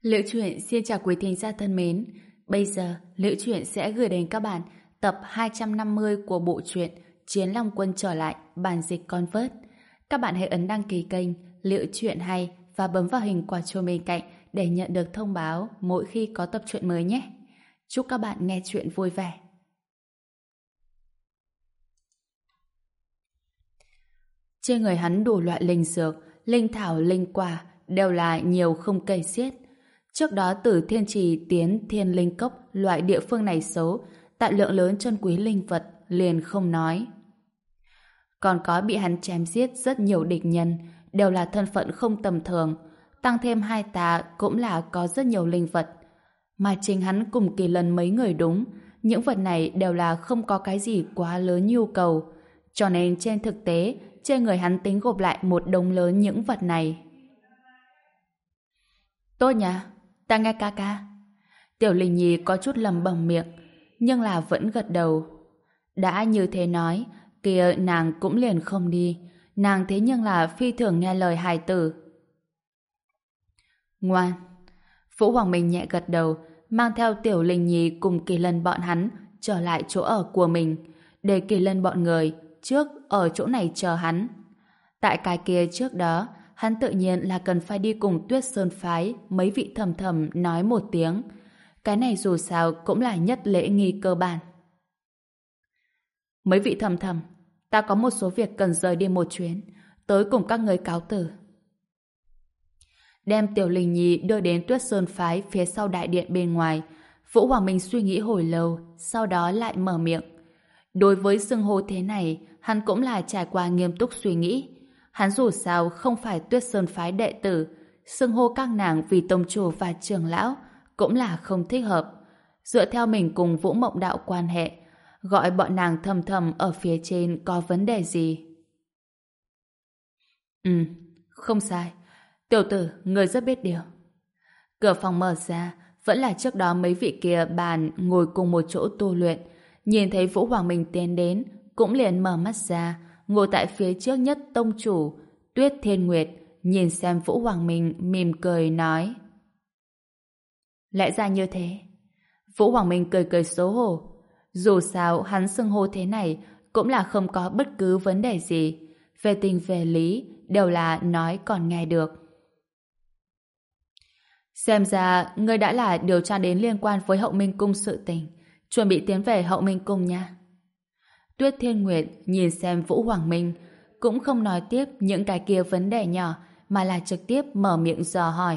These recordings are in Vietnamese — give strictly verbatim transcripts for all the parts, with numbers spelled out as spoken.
Liễu Chuyện xin chào quý thính giả thân mến. Bây giờ, Liễu Chuyện sẽ gửi đến các bạn tập hai trăm năm mươi của bộ truyện Chiến Long Quân trở lại, bản dịch Convert. Các bạn hãy ấn đăng ký kênh Liễu Chuyện hay và bấm vào hình quả chuông bên cạnh để nhận được thông báo mỗi khi có tập truyện mới nhé. Chúc các bạn nghe chuyện vui vẻ. Trên người hắn đủ loại linh dược, linh thảo, linh quả đều là nhiều không kể xiết. Trước đó từ Thiên Trì tiến Thiên Linh Cốc, loại địa phương này xấu, tại lượng lớn chân quý linh vật liền không nói. Còn có bị hắn chém giết rất nhiều địch nhân, đều là thân phận không tầm thường, tăng thêm hai tà cũng là có rất nhiều linh vật. Mà chính hắn cùng Kỳ Lân mấy người đúng, những vật này đều là không có cái gì quá lớn nhu cầu, cho nên trên thực tế, trên người hắn tính gộp lại một đống lớn những vật này. Tốt nhỉ? Ta nghe ca ca. Tiểu Linh Nhi có chút lầm bầm miệng, nhưng là vẫn gật đầu. Đã như thế nói, kia nàng cũng liền không đi. Nàng thế nhưng là phi thường nghe lời hài tử. Ngoan. Vũ Hoàng Minh nhẹ gật đầu, mang theo Tiểu Linh Nhi cùng Kỳ Lân bọn hắn trở lại chỗ ở của mình, để Kỳ Lân bọn người trước ở chỗ này chờ hắn. Tại cái kia trước đó, hắn tự nhiên là cần phải đi cùng Tuyết Sơn phái mấy vị thầm thầm nói một tiếng. Cái này dù sao cũng là nhất lễ nghi cơ bản. Mấy vị thầm thầm, ta có một số việc cần rời đi một chuyến, tới cùng các người cáo từ. Đem Tiểu Linh Nhi đưa đến Tuyết Sơn phái phía sau đại điện bên ngoài, Vũ Hoàng Minh suy nghĩ hồi lâu, sau đó lại mở miệng. Đối với xưng hô thế này, hắn cũng là trải qua nghiêm túc suy nghĩ. Hắn dù sao không phải Tuyết Sơn phái đệ tử, xưng hô các nàng vì tông chủ và trưởng lão cũng là không thích hợp. Dựa theo mình cùng Vũ Mộng Đạo quan hệ, gọi bọn nàng thầm thầm ở phía trên có vấn đề gì? Ừ, không sai. Tiểu tử, người rất biết điều. Cửa phòng mở ra, vẫn là trước đó mấy vị kia bàn ngồi cùng một chỗ tu luyện. Nhìn thấy Vũ Hoàng Minh tiến đến, cũng liền mở mắt ra, ngồi tại phía trước nhất tông chủ, Tuyết Thiên Nguyệt, nhìn xem Vũ Hoàng Minh mỉm cười nói. Lẽ ra như thế. Vũ Hoàng Minh cười cười xấu hổ. Dù sao hắn xưng hô thế này cũng là không có bất cứ vấn đề gì. Về tình về lý, đều là nói còn nghe được. Xem ra, ngươi đã là điều tra đến liên quan với Hậu Minh Cung sự tình. Chuẩn bị tiến về Hậu Minh Cung nha. Tuyết Thiên Nguyệt nhìn xem Vũ Hoàng Minh, cũng không nói tiếp những cái kia vấn đề nhỏ, mà là trực tiếp mở miệng dò hỏi.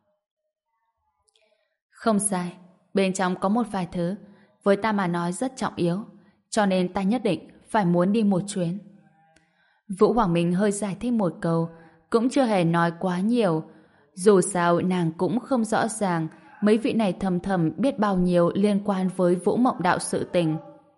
Không sai, bên trong có một vài thứ, với ta mà nói rất trọng yếu, cho nên ta nhất định phải muốn đi một chuyến. Vũ Hoàng Minh hơi giải thích một câu, cũng chưa hề nói quá nhiều. Dù sao nàng cũng không rõ ràng mấy vị này thầm thầm biết bao nhiêu liên quan với Vũ Mộng Đạo sự tình.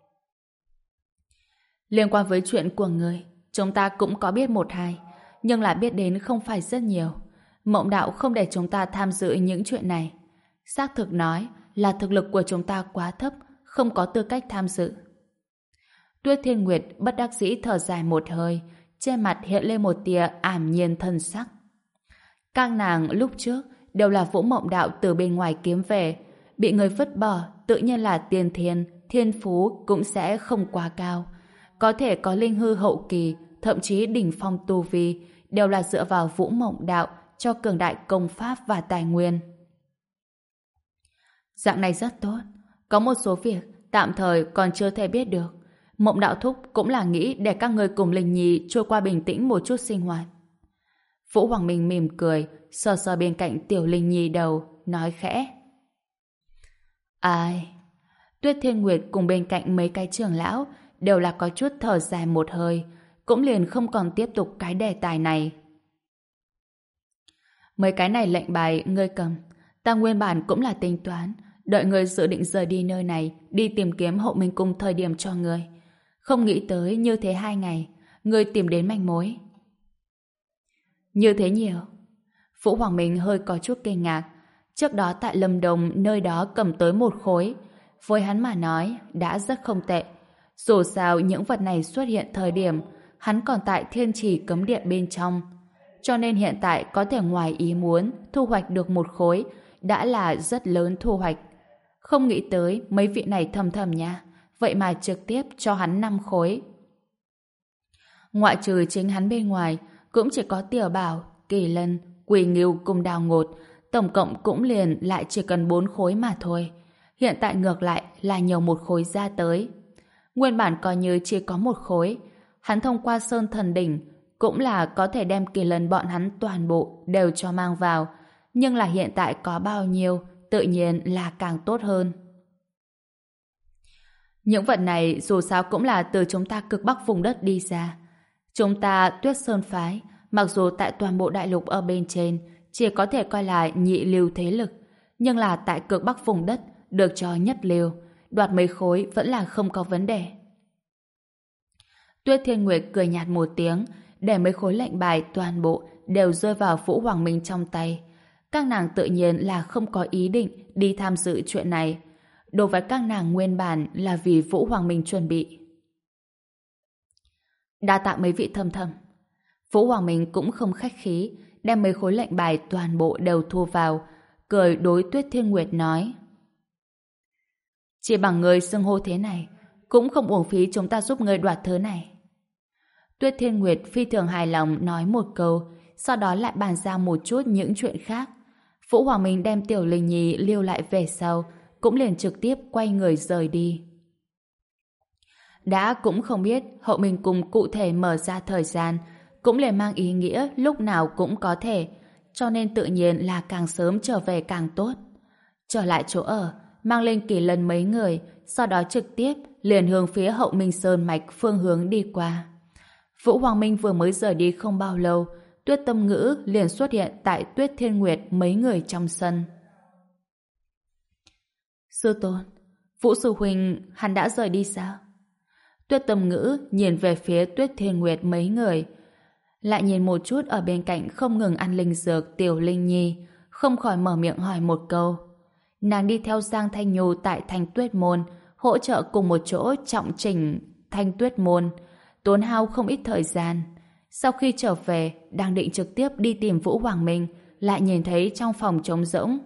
Liên quan với chuyện của người, chúng ta cũng có biết một hai, nhưng là biết đến không phải rất nhiều. Mộng Đạo không để chúng ta tham dự những chuyện này. Xác thực nói là thực lực của chúng ta quá thấp, không có tư cách tham dự. Tuyết Thiên Nguyệt bất đắc dĩ thở dài một hơi, trên mặt hiện lên một tia ảm nhiên thân sắc. Các nàng lúc trước đều là Vũ Mộng Đạo từ bên ngoài kiếm về, bị người vứt bỏ, tự nhiên là tiên thiên, thiên phú cũng sẽ không quá cao. Có thể có linh hư hậu kỳ, thậm chí đỉnh phong tu vi, đều là dựa vào Vũ Mộng Đạo cho cường đại công pháp và tài nguyên. Dạng này rất tốt. Có một số việc tạm thời còn chưa thể biết được. Mộng Đạo thúc cũng là nghĩ để các người cùng Linh Nhi trôi qua bình tĩnh một chút sinh hoạt. Vũ Hoàng Minh mỉm cười, sờ sờ bên cạnh Tiểu Linh Nhi đầu, nói khẽ. Ai? Tuyết Thiên Nguyệt cùng bên cạnh mấy cái trưởng lão đều là có chút thở dài một hơi, cũng liền không còn tiếp tục cái đề tài này. Mấy cái này lệnh bài ngươi cầm, ta nguyên bản cũng là tính toán, đợi ngươi dự định rời đi nơi này, đi tìm kiếm Hậu Minh Cung thời điểm cho ngươi. Không nghĩ tới như thế hai ngày, ngươi tìm đến manh mối. Như thế nhiều. Vũ Hoàng Minh hơi có chút kinh ngạc. Trước đó tại Lâm Đồng nơi đó cầm tới một khối, với hắn mà nói đã rất không tệ. Dù sao những vật này xuất hiện thời điểm hắn còn tại Thiên Trì cấm điện bên trong, cho nên hiện tại có thể ngoài ý muốn thu hoạch được một khối đã là rất lớn thu hoạch. Không nghĩ tới mấy vị này thầm thầm nha, vậy mà trực tiếp cho hắn năm khối. Ngoại trừ chính hắn bên ngoài, cũng chỉ có Tiểu Bảo, Kỳ Lân, Quỳ Ngưu cùng Đào Ngột, tổng cộng cũng liền lại chỉ cần bốn khối mà thôi. Hiện tại ngược lại là nhiều một khối ra tới. Nguyên bản coi như chỉ có một khối, hắn thông qua Sơn Thần Đỉnh cũng là có thể đem Kỳ Lân bọn hắn toàn bộ đều cho mang vào, nhưng là hiện tại có bao nhiêu tự nhiên là càng tốt hơn. Những vật này dù sao cũng là từ chúng ta cực bắc vùng đất đi ra. Chúng ta Tuyết Sơn Phái, mặc dù tại toàn bộ đại lục ở bên trên chỉ có thể coi là nhị lưu thế lực, nhưng là tại cực bắc vùng đất được cho nhất lưu, đoạt mấy khối vẫn là không có vấn đề. Tuyết Thiên Nguyệt cười nhạt một tiếng, để mấy khối lệnh bài toàn bộ đều rơi vào Vũ Hoàng Minh trong tay. Các nàng tự nhiên là không có ý định đi tham dự chuyện này. Đối với các nàng nguyên bản là vì Vũ Hoàng Minh chuẩn bị. Đa tạ mấy vị thâm thâm. Vũ Hoàng Minh cũng không khách khí, đem mấy khối lệnh bài toàn bộ đều thu vào, cười đối Tuyết Thiên Nguyệt nói: chỉ bằng người xưng hô thế này, cũng không uổng phí chúng ta giúp người đoạt thứ này. Tuyết Thiên Nguyệt phi thường hài lòng nói một câu, sau đó lại bàn ra một chút những chuyện khác. Vũ Hoàng Minh đem Tiểu Linh Nhi lưu lại về sau, cũng liền trực tiếp quay người rời đi. Đã cũng không biết Hậu Minh Cung cụ thể mở ra thời gian, cũng liền mang ý nghĩa lúc nào cũng có thể, cho nên tự nhiên là càng sớm trở về càng tốt. Trở lại chỗ ở, mang lên Kỳ Lân mấy người, sau đó trực tiếp liền hướng phía Hậu Minh Sơn mạch phương hướng đi qua. Vũ Hoàng Minh vừa mới rời đi không bao lâu, Tuyết Tâm Ngữ liền xuất hiện tại Tuyết Thiên Nguyệt mấy người trong sân. Sư tôn, Vũ sư huynh hắn đã rời đi sao? Tuyết Tâm Ngữ nhìn về phía Tuyết Thiên Nguyệt mấy người, lại nhìn một chút ở bên cạnh không ngừng ăn linh dược Tiểu Linh Nhi, không khỏi mở miệng hỏi một câu. Nàng đi theo Giang Thanh Nhu tại Thanh Tuyết Môn, hỗ trợ cùng một chỗ trọng chỉnh Thanh Tuyết Môn, tốn hao không ít thời gian. Sau khi trở về, đang định trực tiếp đi tìm Vũ Hoàng Minh, lại nhìn thấy trong phòng trống rỗng.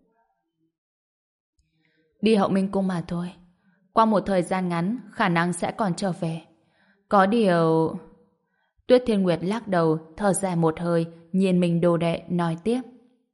Đi Hậu Minh Cung mà thôi. Qua một thời gian ngắn, khả năng sẽ còn trở về. Có điều... Tuyết Thiên Nguyệt lắc đầu, thở dài một hơi, nhìn mình đồ đệ, nói tiếp.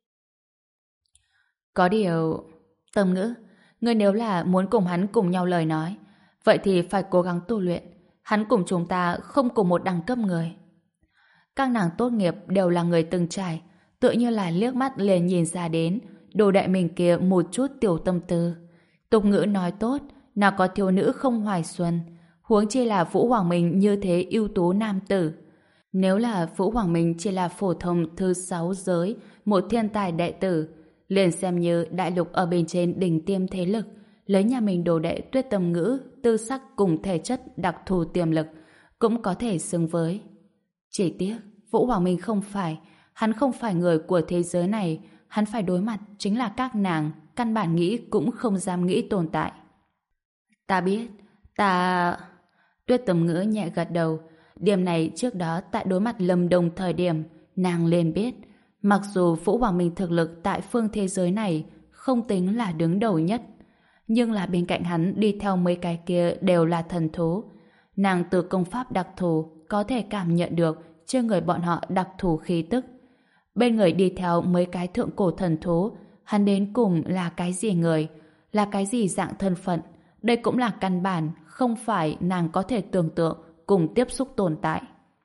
Có điều... Tâm Ngữ, ngươi nếu là muốn cùng hắn cùng nhau lời nói, vậy thì phải cố gắng tu luyện. Hắn cùng chúng ta không cùng một đẳng cấp người. Các nàng tốt nghiệp đều là người từng trải, tựa như là liếc mắt liền nhìn ra đến đồ đệ mình kia một chút tiểu tâm tư. Tục ngữ nói tốt, nào có thiếu nữ không hoài xuân, huống chi là Vũ Hoàng Minh như thế ưu tú nam tử. Nếu là Vũ Hoàng Minh chỉ là phổ thông thứ sáu giới, một thiên tài đệ tử, liền xem như đại lục ở bên trên đỉnh tiêm thế lực, lấy nhà mình đồ đệ Tuyết Tâm Ngữ, tư sắc cùng thể chất đặc thù tiềm lực, cũng có thể xứng với. Chỉ tiếc, Vũ Hoàng Minh không phải, hắn không phải người của thế giới này, hắn phải đối mặt chính là các nàng, căn bản nghĩ cũng không dám nghĩ tồn tại. Ta biết, ta... Tuyết Tâm Ngữ nhẹ gật đầu, điểm này trước đó tại đối mặt Lâm Đông thời điểm, nàng liền biết, mặc dù Vũ Hoàng Minh thực lực tại phương thế giới này không tính là đứng đầu nhất, nhưng là bên cạnh hắn đi theo mấy cái kia đều là thần thú. Nàng từ công pháp đặc thù có thể cảm nhận được trên người bọn họ đặc thù khí tức. Bên người đi theo mấy cái thượng cổ thần thú, hắn đến cùng là cái gì người, là cái gì dạng thân phận, đây cũng là căn bản không phải nàng có thể tưởng tượng cùng tiếp xúc tồn tại.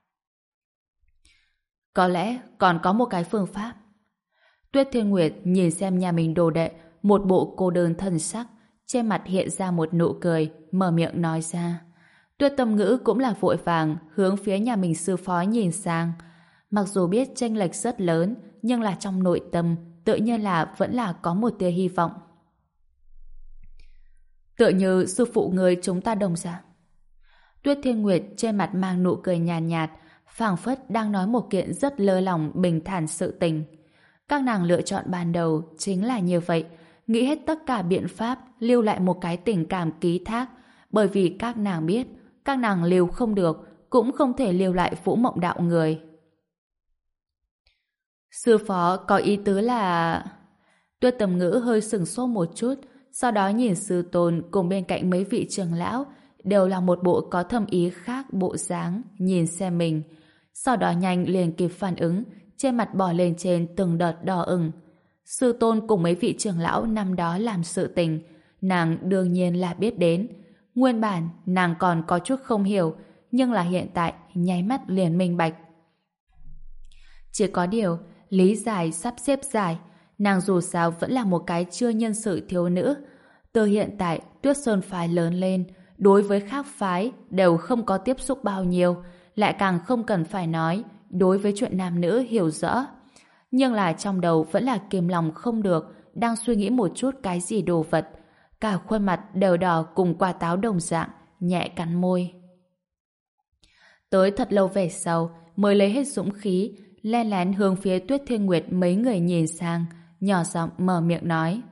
Có lẽ còn có một cái phương pháp. Tuyết Thiên Nguyệt nhìn xem nhà mình đồ đệ, một bộ cô đơn thần sắc, trên mặt hiện ra một nụ cười, mở miệng nói ra. Tuyết Tâm Ngữ cũng là vội vàng hướng phía nhà mình sư phó nhìn sang. Mặc dù biết chênh lệch rất lớn, nhưng là trong nội tâm tự nhiên là vẫn là có một tia hy vọng. Tựa như sư phụ người chúng ta đồng dạng. Tuyết Thiên Nguyệt trên mặt mang nụ cười nhàn nhạt, nhạt, phảng phất đang nói một kiện rất lơ lỏng bình thản sự tình. Các nàng lựa chọn ban đầu chính là như vậy, nghĩ hết tất cả biện pháp lưu lại một cái tình cảm ký thác, bởi vì các nàng biết, các nàng lưu không được, cũng không thể lưu lại Vũ Mộng Đạo người. Sư phó có ý tứ là... Tuyết Tầm Ngữ hơi sửng sốt một chút, sau đó nhìn sư tôn cùng bên cạnh mấy vị trưởng lão, đều là một bộ có thâm ý khác bộ dáng, nhìn xem mình. Sau đó nhanh liền kịp phản ứng, trên mặt bò lên trên từng đợt đỏ ửng. Sư tôn cùng mấy vị trưởng lão năm đó làm sự tình, nàng đương nhiên là biết đến. Nguyên bản, nàng còn có chút không hiểu, nhưng là hiện tại, nháy mắt liền minh bạch. Chỉ có điều, lý giải sắp xếp giải, nàng dù sao vẫn là một cái chưa nhân sự thiếu nữ. Từ hiện tại, Tuyết Sơn phái lớn lên, đối với khác phái đều không có tiếp xúc bao nhiêu, lại càng không cần phải nói, đối với chuyện nam nữ hiểu rõ. Nhưng là trong đầu vẫn là kiềm lòng không được, đang suy nghĩ một chút cái gì đồ vật. Cả khuôn mặt đều đỏ cùng quả táo đồng dạng, nhẹ cắn môi. Tới thật lâu về sau, mới lấy hết dũng khí, len lén hướng phía Tuyết Thiên Nguyệt mấy người nhìn sang, nhỏ giọng mở miệng nói.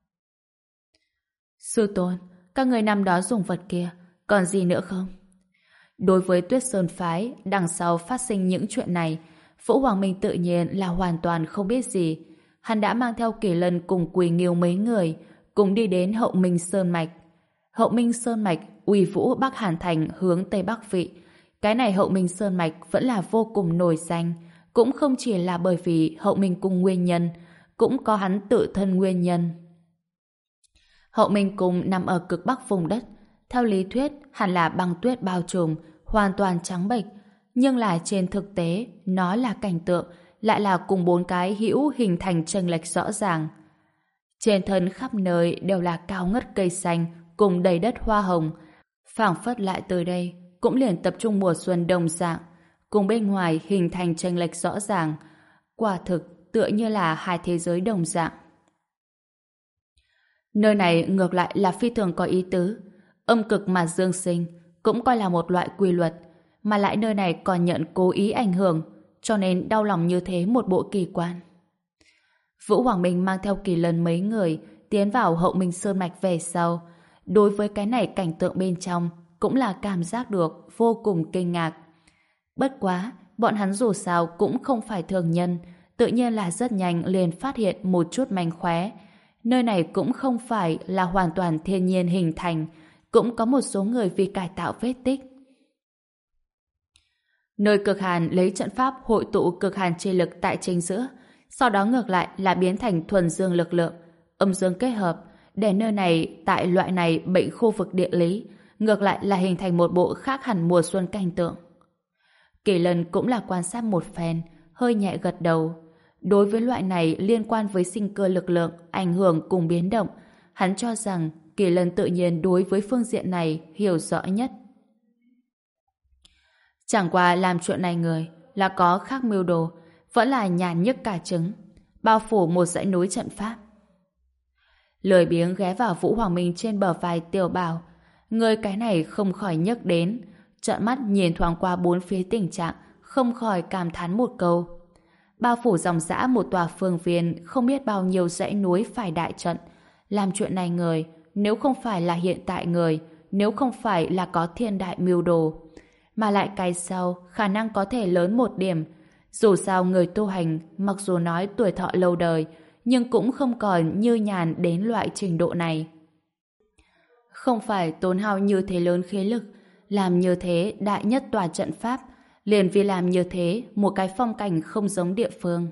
Sư tôn, các người năm đó dùng vật kia, còn gì nữa không? Đối với Tuyết Sơn phái, đằng sau phát sinh những chuyện này, Vũ Hoàng Minh tự nhiên là hoàn toàn không biết gì. Hắn đã mang theo Kỳ Lân cùng Quỳ Nghiêu mấy người, cùng đi đến Hậu Minh Sơn Mạch. Hậu Minh Sơn Mạch, uy vũ Bắc Hàn Thành hướng Tây Bắc Vị. Cái này Hậu Minh Sơn Mạch vẫn là vô cùng nổi danh, cũng không chỉ là bởi vì Hậu Minh Cung nguyên nhân, cũng có hắn tự thân nguyên nhân. Hậu Minh Cung nằm ở cực bắc vùng đất, theo lý thuyết hẳn là băng tuyết bao trùm, hoàn toàn trắng bệch, nhưng là trên thực tế nó là cảnh tượng, lại là cùng bốn cái hữu hình thành chênh lệch rõ ràng. Trên thân khắp nơi đều là cao ngất cây xanh cùng đầy đất hoa hồng, phảng phất lại tới đây cũng liền tập trung mùa xuân đồng dạng, cùng bên ngoài hình thành chênh lệch rõ ràng, quả thực tựa như là hai thế giới đồng dạng. Nơi này ngược lại là phi thường có ý tứ, âm cực mà dương sinh cũng coi là một loại quy luật, mà lại nơi này còn nhận cố ý ảnh hưởng, cho nên đau lòng như thế một bộ kỳ quan. Vũ Hoàng Minh mang theo Kỳ Lân mấy người tiến vào Hậu Minh Sơn Mạch về sau, đối với cái này cảnh tượng bên trong cũng là cảm giác được vô cùng kinh ngạc. Bất quá, bọn hắn dù sao cũng không phải thường nhân, tự nhiên là rất nhanh liền phát hiện một chút manh khóe. Nơi này cũng không phải là hoàn toàn thiên nhiên hình thành, cũng có một số người vì cải tạo vết tích. Nơi cực hàn lấy trận pháp hội tụ cực hàn chi lực tại chính giữa, sau đó ngược lại là biến thành thuần dương lực lượng, âm dương kết hợp, để nơi này tại loại này bệnh khu vực địa lý, ngược lại là hình thành một bộ khác hẳn mùa xuân cảnh tượng. Kỳ Lân cũng là quan sát một phen, hơi nhẹ gật đầu. Đối với loại này liên quan với sinh cơ lực lượng, ảnh hưởng cùng biến động, hắn cho rằng Kỳ Lân tự nhiên đối với phương diện này hiểu rõ nhất. Chẳng qua làm chuyện này người là có khác mưu đồ, vẫn là nhàn nhức cả trứng, bao phủ một dãy núi trận pháp. Lười biếng ghé vào Vũ Hoàng Minh trên bờ vai Tiểu Bảo, người cái này không khỏi nhấc đến, trợn mắt nhìn thoáng qua bốn phía tình trạng, không khỏi cảm thán một câu. Bao phủ dòng dã một tòa phương viên, không biết bao nhiêu dãy núi phải đại trận. Làm chuyện này người, nếu không phải là hiện tại người, nếu không phải là có thiên đại mưu đồ, mà lại cái sau khả năng có thể lớn một điểm. Dù sao người tu hành, mặc dù nói tuổi thọ lâu đời, nhưng cũng không còn như nhàn đến loại trình độ này. Không phải tốn hao như thế lớn khí lực, làm như thế đại nhất tòa trận pháp, liền vì làm như thế một cái phong cảnh không giống địa phương.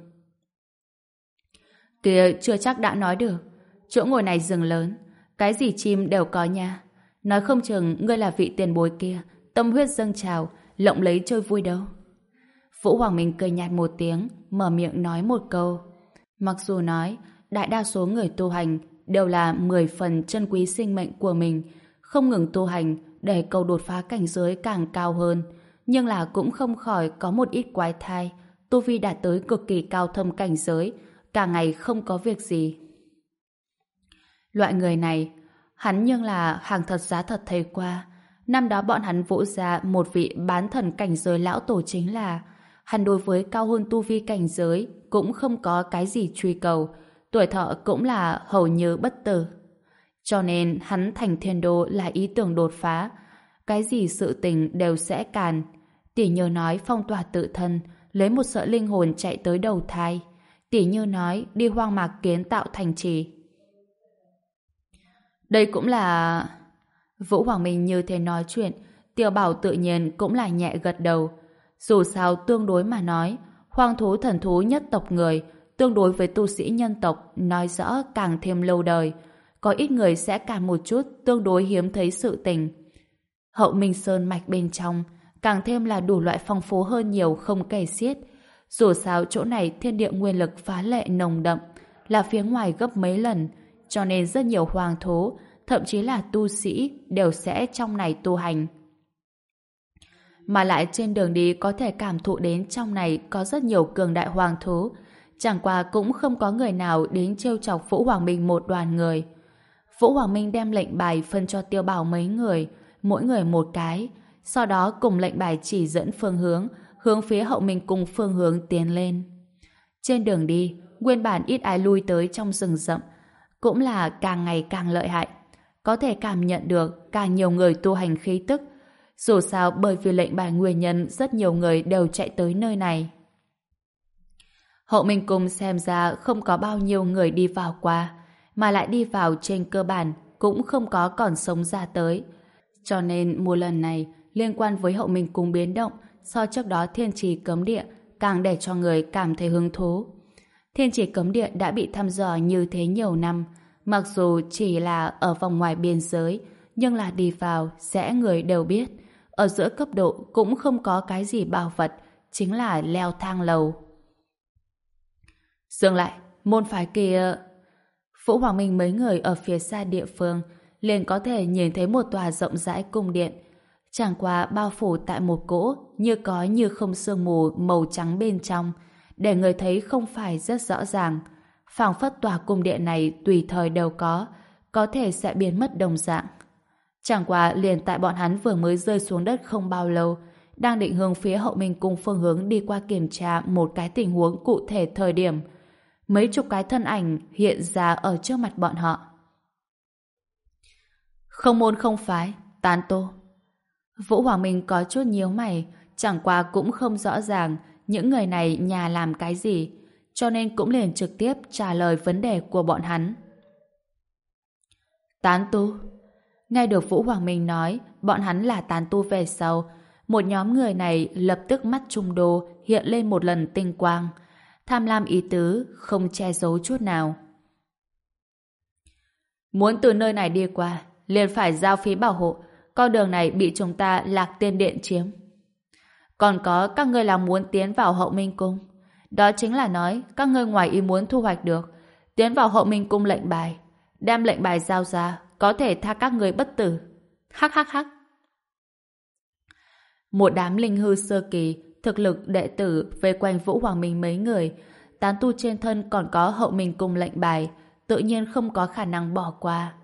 Kìa, chưa chắc đã nói được, chỗ ngồi này rừng lớn, cái gì chim đều có nha. Nói không chừng ngươi là vị tiền bối kia, tâm huyết dâng trào, lộng lấy chơi vui đâu. Vũ Hoàng Minh cười nhạt một tiếng, mở miệng nói một câu. Mặc dù nói, đại đa số người tu hành đều là mười phần trân quý sinh mệnh của mình, không ngừng tu hành để cầu đột phá cảnh giới càng cao hơn, nhưng là cũng không khỏi có một ít quái thai, tu vi đạt tới cực kỳ cao thâm cảnh giới, cả ngày không có việc gì. Loại người này, hắn nhưng là hàng thật giá thật thấy qua. Năm đó bọn hắn vỗ ra một vị bán thần cảnh giới lão tổ, chính là hắn đối với cao hơn tu vi cảnh giới cũng không có cái gì truy cầu, tuổi thọ cũng là hầu như bất tử. Cho nên hắn thành thiên đô là ý tưởng đột phá, cái gì sự tình đều sẽ càn. Tỷ nhờ nói phong tỏa tự thân, lấy một sợi linh hồn chạy tới đầu thai. Tỉ như nói đi hoang mạc kiến tạo thành trì. Đây cũng là... Vũ Hoàng Minh như thế nói chuyện, Tiêu Bảo tự nhiên cũng là nhẹ gật đầu. Dù sao tương đối mà nói, hoang thú thần thú nhất tộc người, tương đối với tu sĩ nhân tộc, nói rõ càng thêm lâu đời. Có ít người sẽ càng một chút tương đối hiếm thấy sự tình. Hậu Minh Sơn mạch bên trong, càng thêm là đủ loại phong phú hơn nhiều không kể xiết. Dù sao chỗ này thiên địa nguyên lực phá lệ nồng đậm, là phía ngoài gấp mấy lần, cho nên rất nhiều hoàng thú, thậm chí là tu sĩ đều sẽ trong này tu hành. Mà lại trên đường đi có thể cảm thụ đến trong này có rất nhiều cường đại hoàng thú, chẳng qua cũng không có người nào đến trêu chọc Vũ Hoàng Minh một đoàn người. Vũ Hoàng Minh đem lệnh bài phân cho Tiêu Bảo mấy người, mỗi người một cái, sau đó cùng lệnh bài chỉ dẫn phương hướng, hướng phía Hậu Minh cùng phương hướng tiến lên. Trên đường đi, nguyên bản ít ai lui tới trong rừng rậm, cũng là càng ngày càng lợi hại. Có thể cảm nhận được càng nhiều người tu hành khí tức. Dù sao bởi vì lệnh bài nguyên nhân rất nhiều người đều chạy tới nơi này. Hậu Minh Cung xem ra không có bao nhiêu người đi vào qua, mà lại đi vào trên cơ bản cũng không có còn sống ra tới. Cho nên mùa lần này liên quan với Hậu Minh Cung biến động so trước đó Thiên Trì Cấm Địa càng để cho người cảm thấy hứng thú. Thiên Trì Cấm Địa đã bị thăm dò như thế nhiều năm, mặc dù chỉ là ở vòng ngoài biên giới, nhưng là đi vào sẽ người đều biết. Ở giữa cấp độ cũng không có cái gì bảo vật, chính là leo thang lầu. Dừng lại, môn phái kia... Vũ Hoàng Minh mấy người ở phía xa địa phương liền có thể nhìn thấy một tòa rộng rãi cung điện, chẳng qua bao phủ tại một cỗ như có như không sương mù màu trắng bên trong, để người thấy không phải rất rõ ràng. Phảng phất tòa cung điện này tùy thời đều có, có thể sẽ biến mất đồng dạng. Chẳng qua liền tại bọn hắn vừa mới rơi xuống đất không bao lâu, đang định hướng phía Hậu Minh Cung phương hướng đi qua kiểm tra một cái tình huống cụ thể thời điểm, mấy chục cái thân ảnh hiện ra ở trước mặt bọn họ. Không môn không phái, tán tô. Vũ Hoàng Minh có chút nhíu mày, chẳng qua cũng không rõ ràng những người này nhà làm cái gì, cho nên cũng liền trực tiếp trả lời vấn đề của bọn hắn. Tán tu. Nghe được Vũ Hoàng Minh nói bọn hắn là tán tu về sau, một nhóm người này lập tức mắt trung đô hiện lên một lần tinh quang, tham lam ý tứ không che giấu chút nào. Muốn từ nơi này đi qua liền phải giao phí bảo hộ, con đường này bị chúng ta Lạc Tiên Điện chiếm. Còn có các ngươi là muốn tiến vào Hậu Minh Cung, đó chính là nói các ngươi ngoài ý muốn thu hoạch được tiến vào Hậu Minh Cung lệnh bài, đem lệnh bài giao ra có thể tha các người bất tử. Hắc hắc hắc. Một đám linh hư sơ kỳ thực lực đệ tử về quanh Vũ Hoàng Minh mấy người, tán tu trên thân còn có Hậu Minh Cung lệnh bài, tự nhiên không có khả năng bỏ qua.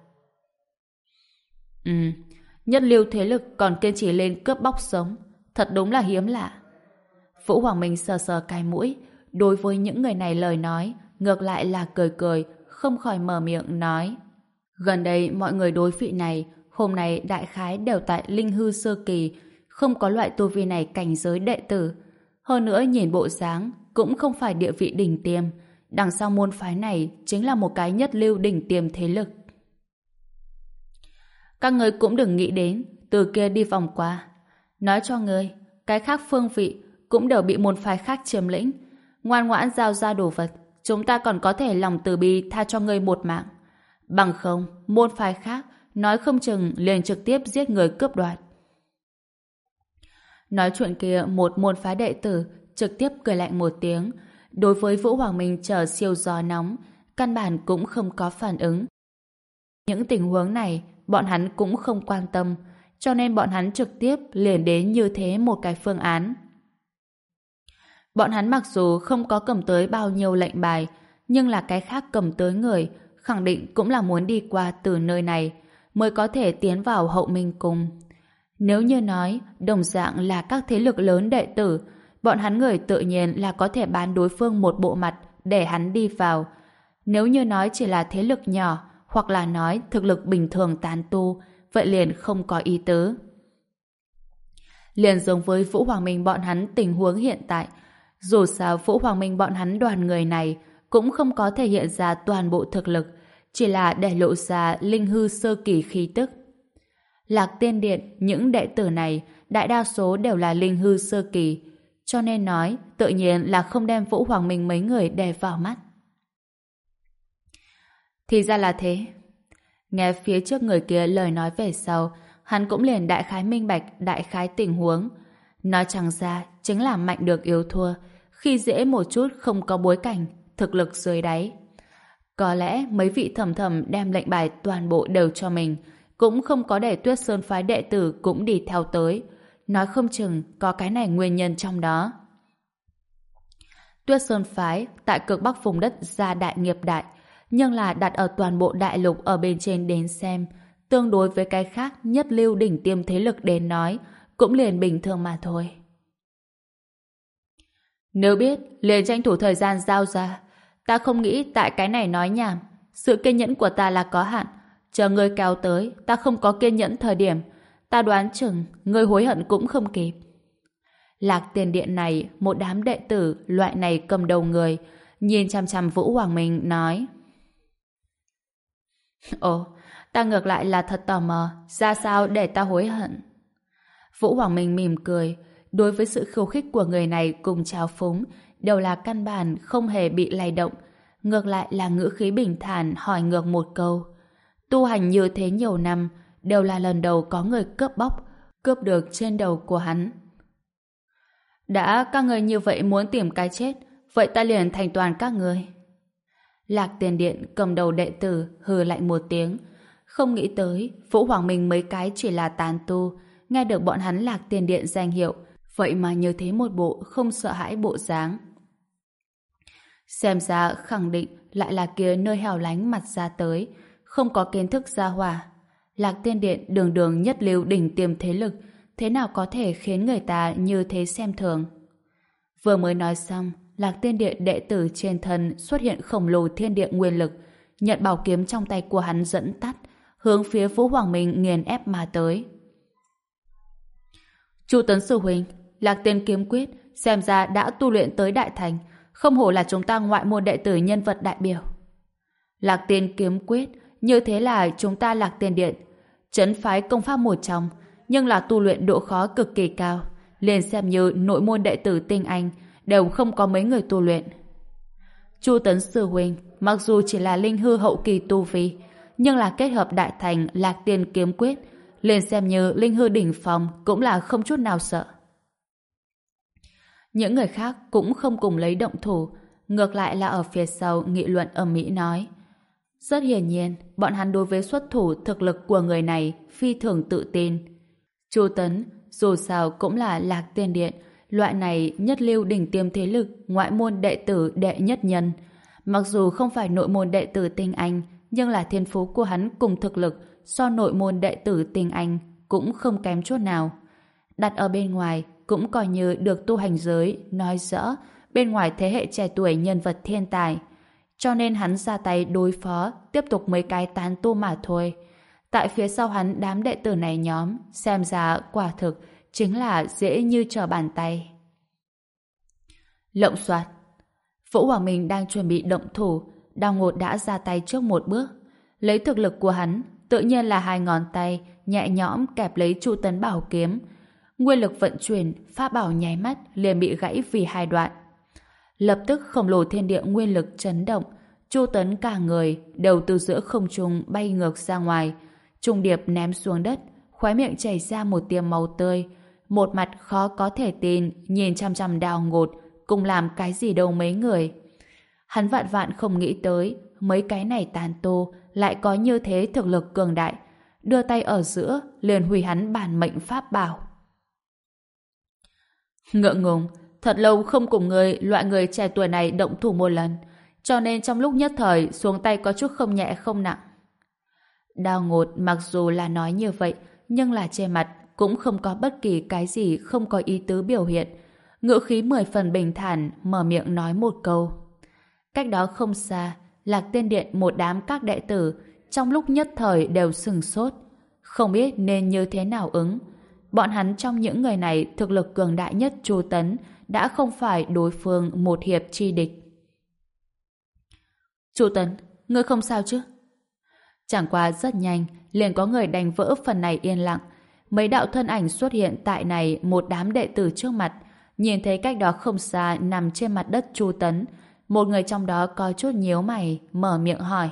Ừ, nhất lưu thế lực còn kiên trì lên cướp bóc sống, thật đúng là hiếm lạ. Vũ Hoàng Minh sờ sờ cái mũi, đối với những người này lời nói ngược lại là cười cười, không khỏi mở miệng nói. Gần đây mọi người đối vị này hôm nay đại khái đều tại linh hư sơ kỳ, không có loại tu vi này cảnh giới đệ tử. Hơn nữa nhìn bộ dáng cũng không phải địa vị đỉnh tiêm, đằng sau môn phái này chính là một cái nhất lưu đỉnh tiêm thế lực. Các ngươi cũng đừng nghĩ đến từ kia đi vòng qua. Nói cho ngươi, cái khác phương vị cũng đều bị môn phái khác chiếm lĩnh. Ngoan ngoãn giao ra đồ vật, chúng ta còn có thể lòng từ bi tha cho ngươi một mạng. Bằng không, môn phái khác nói không chừng liền trực tiếp giết người cướp đoạt. Nói chuyện kia, một môn phái đệ tử trực tiếp cười lạnh một tiếng. Đối với Vũ Hoàng Minh chờ siêu gió nóng, căn bản cũng không có phản ứng. Những tình huống này bọn hắn cũng không quan tâm, cho nên bọn hắn trực tiếp liền đến như thế một cái phương án. Bọn hắn mặc dù không có cầm tới bao nhiêu lệnh bài, nhưng là cái khác cầm tới người, khẳng định cũng là muốn đi qua từ nơi này mới có thể tiến vào Hậu Minh Cung. Nếu như nói đồng dạng là các thế lực lớn đệ tử, bọn hắn người tự nhiên là có thể bán đối phương một bộ mặt để hắn đi vào. Nếu như nói chỉ là thế lực nhỏ hoặc là nói thực lực bình thường tán tu, vậy liền không có ý tứ. Liền giống với Vũ Hoàng Minh bọn hắn tình huống hiện tại, dù sao Vũ Hoàng Minh bọn hắn đoàn người này cũng không có thể hiện ra toàn bộ thực lực, chỉ là để lộ ra linh hư sơ kỳ khí tức. Lạc Tiên Điện, những đệ tử này đại đa số đều là linh hư sơ kỳ, cho nên nói tự nhiên là không đem Vũ Hoàng Minh mấy người để vào mắt. Thì ra là thế. Nghe phía trước người kia lời nói về sau, hắn cũng liền đại khái minh bạch đại khái tình huống. Nói chẳng ra chính là mạnh được yếu thua, khi dễ một chút không có bối cảnh, thực lực dưới đáy. Có lẽ mấy vị thầm thầm đem lệnh bài toàn bộ đều cho mình, cũng không có để Tuyết Sơn phái đệ tử cũng đi theo tới. Nói không chừng có cái này nguyên nhân trong đó. Tuyết Sơn phái tại cực bắc vùng đất gia đại nghiệp đại, nhưng là đặt ở toàn bộ đại lục ở bên trên đến xem, tương đối với cái khác nhất lưu đỉnh tiêm thế lực đến nói, cũng liền bình thường mà thôi. Nếu biết, liền tranh thủ thời gian giao ra. Ta không nghĩ tại cái này nói nhảm. Sự kiên nhẫn của ta là có hạn. Chờ ngươi kéo tới, ta không có kiên nhẫn thời điểm. Ta đoán chừng, ngươi hối hận cũng không kịp. Lạc Tiền Điện này, một đám đệ tử, loại này cầm đầu người, nhìn chằm chằm Vũ Hoàng Minh nói. Ồ, ta ngược lại là thật tò mò, ra sao để ta hối hận? Vũ Hoàng Minh mỉm cười, đối với sự khiêu khích của người này cùng trào phúng, đều là căn bản không hề bị lay động, ngược lại là ngữ khí bình thản hỏi ngược một câu. Tu hành như thế nhiều năm, đều là lần đầu có người cướp bóc, cướp được trên đầu của hắn. Đã các người như vậy muốn tìm cái chết, vậy ta liền thành toàn các người. Lạc Tiền Điện cầm đầu đệ tử hừ lạnh một tiếng, không nghĩ tới Vũ Hoàng Minh mấy cái chỉ là tán tu, nghe được bọn hắn Lạc Tiền Điện danh hiệu, vậy mà như thế một bộ không sợ hãi bộ dáng. Xem ra khẳng định lại là kia nơi hẻo lánh mặt ra tới, không có kiến thức gia hỏa. Lạc Tiên Điện đường đường nhất lưu đỉnh tiêm thế lực, thế nào có thể khiến người ta như thế xem thường. Vừa mới nói xong, Lạc Tiên Điện đệ tử trên thân xuất hiện khổng lồ thiên địa nguyên lực, nhận bảo kiếm trong tay của hắn dẫn tắt, hướng phía Vũ Hoàng Minh nghiền ép mà tới. Chu Tấn Sư huynh, Lạc Tiên kiếm quyết xem ra đã tu luyện tới đại thành, không hổ là chúng ta ngoại môn đệ tử nhân vật đại biểu. Lạc Tiên kiếm quyết, như thế là chúng ta Lạc Tiên Điện trấn phái công pháp một trong, nhưng là tu luyện độ khó cực kỳ cao, liền xem như nội môn đệ tử tinh anh đều không có mấy người tu luyện. Chu Tấn Sư huynh mặc dù chỉ là linh hư hậu kỳ tu vi, nhưng là kết hợp đại thành Lạc Tiên kiếm quyết, liền xem như linh hư đỉnh phong cũng là không chút nào sợ. Những người khác cũng không cùng lấy động thủ, ngược lại là ở phía sau nghị luận ầm ĩ nói. Rất hiển nhiên, bọn hắn đối với xuất thủ thực lực của người này phi thường tự tin. Chu Tấn dù sao cũng là Lạc Tiên Điện, loại này nhất lưu đỉnh tiêm thế lực, ngoại môn đệ tử đệ nhất nhân. Mặc dù không phải nội môn đệ tử tinh anh, nhưng là thiên phú của hắn cùng thực lực so nội môn đệ tử tinh anh cũng không kém chút nào. Đặt ở bên ngoài cũng coi như được tu hành giới nói rõ bên ngoài thế hệ trẻ tuổi nhân vật thiên tài. Cho nên hắn ra tay đối phó tiếp tục mấy cái tán tu mà thôi. Tại phía sau hắn đám đệ tử này nhóm xem ra quả thực chính là dễ như trở bàn tay. Lộng soạt. Vũ Hoàng Minh đang chuẩn bị động thủ, Đao Ngột đã ra tay trước một bước. Lấy thực lực của hắn, tự nhiên là hai ngón tay nhẹ nhõm kẹp lấy Chu Tấn bảo kiếm. Nguyên lực vận chuyển, pháp bảo nháy mắt liền bị gãy vì hai đoạn. Lập tức khổng lồ thiên địa nguyên lực chấn động, Chu Tấn cả người đều từ giữa không trung bay ngược ra ngoài, trung điệp ném xuống đất, khóe miệng chảy ra một tia máu tươi, một mặt khó có thể tin nhìn chăm chăm Đao Ngột cùng làm cái gì đâu mấy người. Hắn vạn vạn không nghĩ tới mấy cái này tàn tu lại có như thế thực lực cường đại, đưa tay ở giữa liền hủy hắn bản mệnh pháp bảo. Ngượng ngùng, thật lâu không cùng người loại người trẻ tuổi này động thủ một lần, cho nên trong lúc nhất thời xuống tay có chút không nhẹ không nặng. Đao Ngột mặc dù là nói như vậy, nhưng là trên mặt cũng không có bất kỳ cái gì không có ý tứ biểu hiện. Ngữ khí mười phần bình thản, mở miệng nói một câu. Cách đó không xa, Lạc Tiên Điện một đám các đệ tử trong lúc nhất thời đều sừng sốt, không biết nên như thế nào ứng. Bọn hắn trong những người này thực lực cường đại nhất Chu Tấn đã không phải đối phương một hiệp chi địch. Chu Tấn, ngươi không sao chứ? Chẳng qua rất nhanh, liền có người đánh vỡ phần này yên lặng. Mấy đạo thân ảnh xuất hiện tại này, một đám đệ tử trước mặt, nhìn thấy cách đó không xa nằm trên mặt đất Chu Tấn. Một người trong đó có chút nhíu mày, mở miệng hỏi.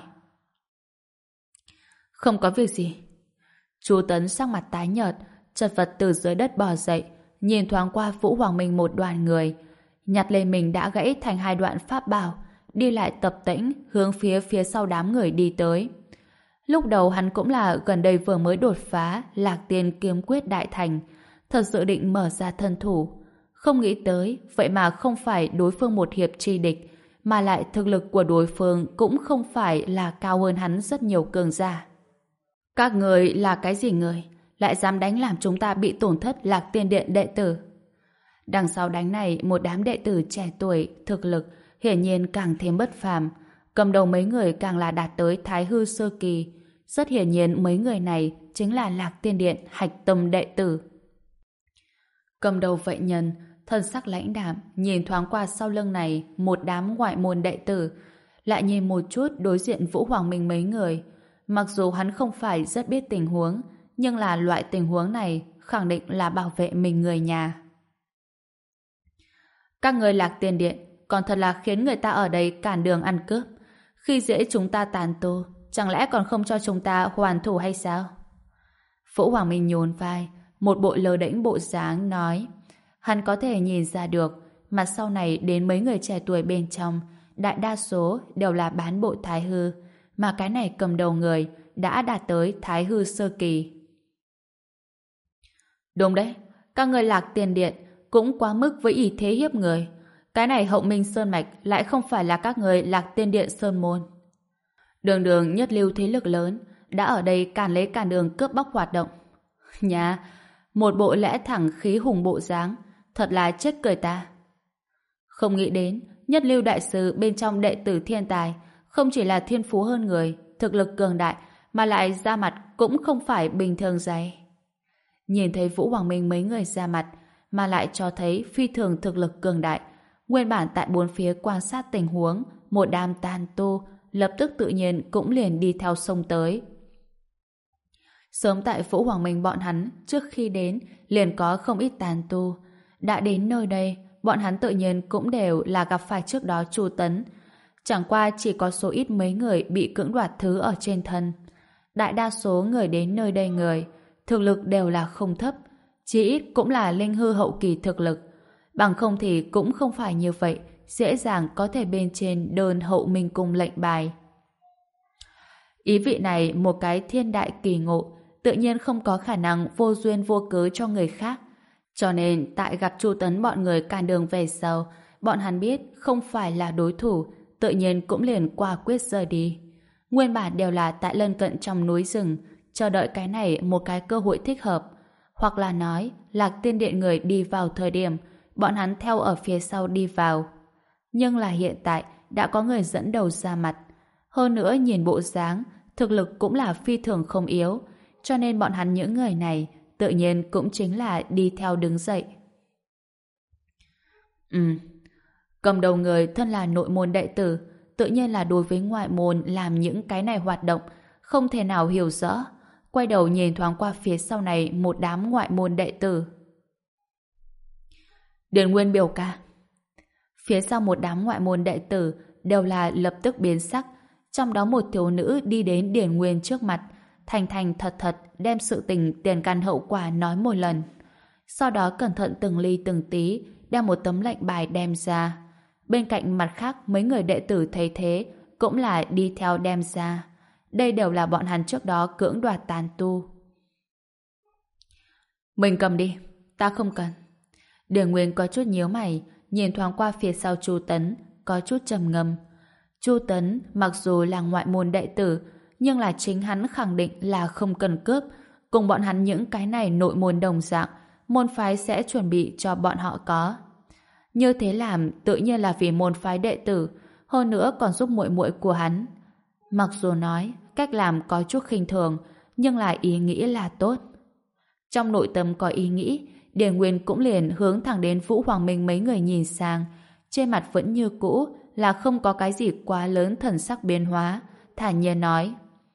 Không có việc gì. Chu Tấn sắc mặt tái nhợt, chật vật từ dưới đất bò dậy, nhìn thoáng qua Vũ Hoàng Minh một đoàn người, nhặt lên mình đã gãy thành hai đoạn pháp bảo, đi lại tập tễnh hướng phía phía sau đám người đi tới. Lúc đầu hắn cũng là gần đây vừa mới đột phá Lạc Tiên kiếm quyết đại thành, thật sự định mở ra thân thủ, không nghĩ tới vậy mà không phải đối phương một hiệp chi địch, mà lại thực lực của đối phương cũng không phải là cao hơn hắn rất nhiều cường giả. Các người là cái gì người, lại dám đánh làm chúng ta bị tổn thất Lạc Tiên Điện đệ tử? Đằng sau đánh này, một đám đệ tử trẻ tuổi, thực lực hiển nhiên càng thêm bất phàm, cầm đầu mấy người càng là đạt tới Thái hư sơ kỳ. Rất hiển nhiên mấy người này chính là Lạc Tiên Điện hạch tâm đệ tử. Cầm đầu vậy nhân, thân sắc lãnh đạm, nhìn thoáng qua sau lưng này một đám ngoại môn đệ tử, lại nhìn một chút đối diện Vũ Hoàng Minh mấy người. Mặc dù hắn không phải rất biết tình huống, nhưng là loại tình huống này khẳng định là bảo vệ mình người nhà. Các người Lạc Tiên Điện còn thật là khiến người ta ở đây cản đường ăn cướp, khi dễ chúng ta tàn tu, chẳng lẽ còn không cho chúng ta hoàn thủ hay sao? Vũ Hoàng Minh nhún vai, một bộ lơ đễnh bộ dáng nói. Hắn có thể nhìn ra được, mà sau này đến mấy người trẻ tuổi bên trong, đại đa số đều là bán bộ Thái hư, mà cái này cầm đầu người đã đạt tới Thái hư sơ kỳ. Đúng đấy, các người Lạc Tiên Điện cũng quá mức với ý thế hiếp người. Cái này Hậu Minh Sơn Mạch lại không phải là các người Lạc Tiên Điện Sơn Môn. Đường đường nhất lưu thế lực lớn đã ở đây cản lấy cản đường cướp bóc hoạt động. Nhà, một bộ lẽ thẳng khí hùng bộ dáng, thật là chết cười ta. Không nghĩ đến, nhất lưu đại sư bên trong đệ tử thiên tài không chỉ là thiên phú hơn người, thực lực cường đại, mà lại ra mặt cũng không phải bình thường dày. Nhìn thấy Vũ Hoàng Minh mấy người ra mặt, mà lại cho thấy phi thường thực lực cường đại. Nguyên bản tại bốn phía quan sát tình huống, một đám tàn tu lập tức tự nhiên cũng liền đi theo sông tới. Sớm tại Vũ Hoàng Minh bọn hắn trước khi đến liền có không ít tàn tu. Đã đến nơi đây, bọn hắn tự nhiên cũng đều là gặp phải trước đó Chu Tấn. Chẳng qua chỉ có số ít mấy người bị cưỡng đoạt thứ ở trên thân. Đại đa số người đến nơi đây người, thực lực đều là không thấp, chỉ ít cũng là linh hư hậu kỳ thực lực. Bằng không thì cũng không phải như vậy, dễ dàng có thể bên trên đơn Hậu Minh Cung lệnh bài. Ý vị này một cái thiên đại kỳ ngộ, tự nhiên không có khả năng vô duyên vô cớ cho người khác. Cho nên tại gặp Chu Tấn bọn người cản đường về sau, bọn hắn biết không phải là đối thủ, tự nhiên cũng liền quả quyết rời đi. Nguyên bản đều là tại lân cận trong núi rừng, chờ đợi cái này một cái cơ hội thích hợp. Hoặc là nói, Lạc Tiên Điện người đi vào thời điểm, bọn hắn theo ở phía sau đi vào. Nhưng là hiện tại đã có người dẫn đầu ra mặt. Hơn nữa nhìn bộ dáng, thực lực cũng là phi thường không yếu, cho nên bọn hắn những người này tự nhiên cũng chính là đi theo đứng dậy. Ừ, cầm đầu người thân là nội môn đệ tử, tự nhiên là đối với ngoại môn làm những cái này hoạt động, không thể nào hiểu rõ. Quay đầu nhìn thoáng qua phía sau này một đám ngoại môn đệ tử. Điền Nguyên biểu ca. Phía sau một đám ngoại môn đệ tử đều là lập tức biến sắc, trong đó một thiếu nữ đi đến Điền Nguyên trước mặt, thành thành thật thật đem sự tình tiền căn hậu quả nói một lần. Sau đó cẩn thận từng ly từng tí đem một tấm lệnh bài đem ra. Bên cạnh mặt khác mấy người đệ tử thấy thế cũng là đi theo đem ra. Đây đều là bọn hắn trước đó cưỡng đoạt tàn tu. Mình cầm đi, ta không cần. Điền Nguyên có chút nhíu mày, nhìn thoáng qua phía sau Chu Tấn, có chút trầm ngâm. Chu Tấn mặc dù là ngoại môn đệ tử, nhưng là chính hắn khẳng định là không cần cướp. Cùng bọn hắn những cái này nội môn đồng dạng, môn phái sẽ chuẩn bị cho bọn họ có. Như thế làm tự nhiên là vì môn phái đệ tử, hơn nữa còn giúp muội muội của hắn. Mặc dù nói cách làm có chút khinh thường, nhưng là ý nghĩ là tốt. Trong nội tâm có ý nghĩ, Điền Nguyên cũng liền hướng thẳng đến Vũ Hoàng Minh mấy người nhìn sang, trên mặt vẫn như cũ là không có cái gì quá lớn thần sắc biến hóa, thản nhiên nói.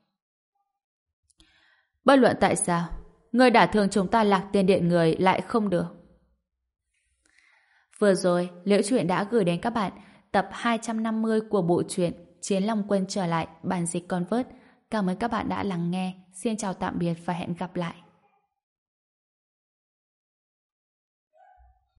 Bất luận tại sao, người đả thương chúng ta Lạc Tiên Điện người lại không được. Vừa rồi, Liễu Chuyện đã gửi đến các bạn tập hai trăm năm mươi của bộ truyện Chiến Long Quân trở lại bản dịch Convert. Cảm ơn các bạn đã lắng nghe. Xin chào tạm biệt và hẹn gặp lại.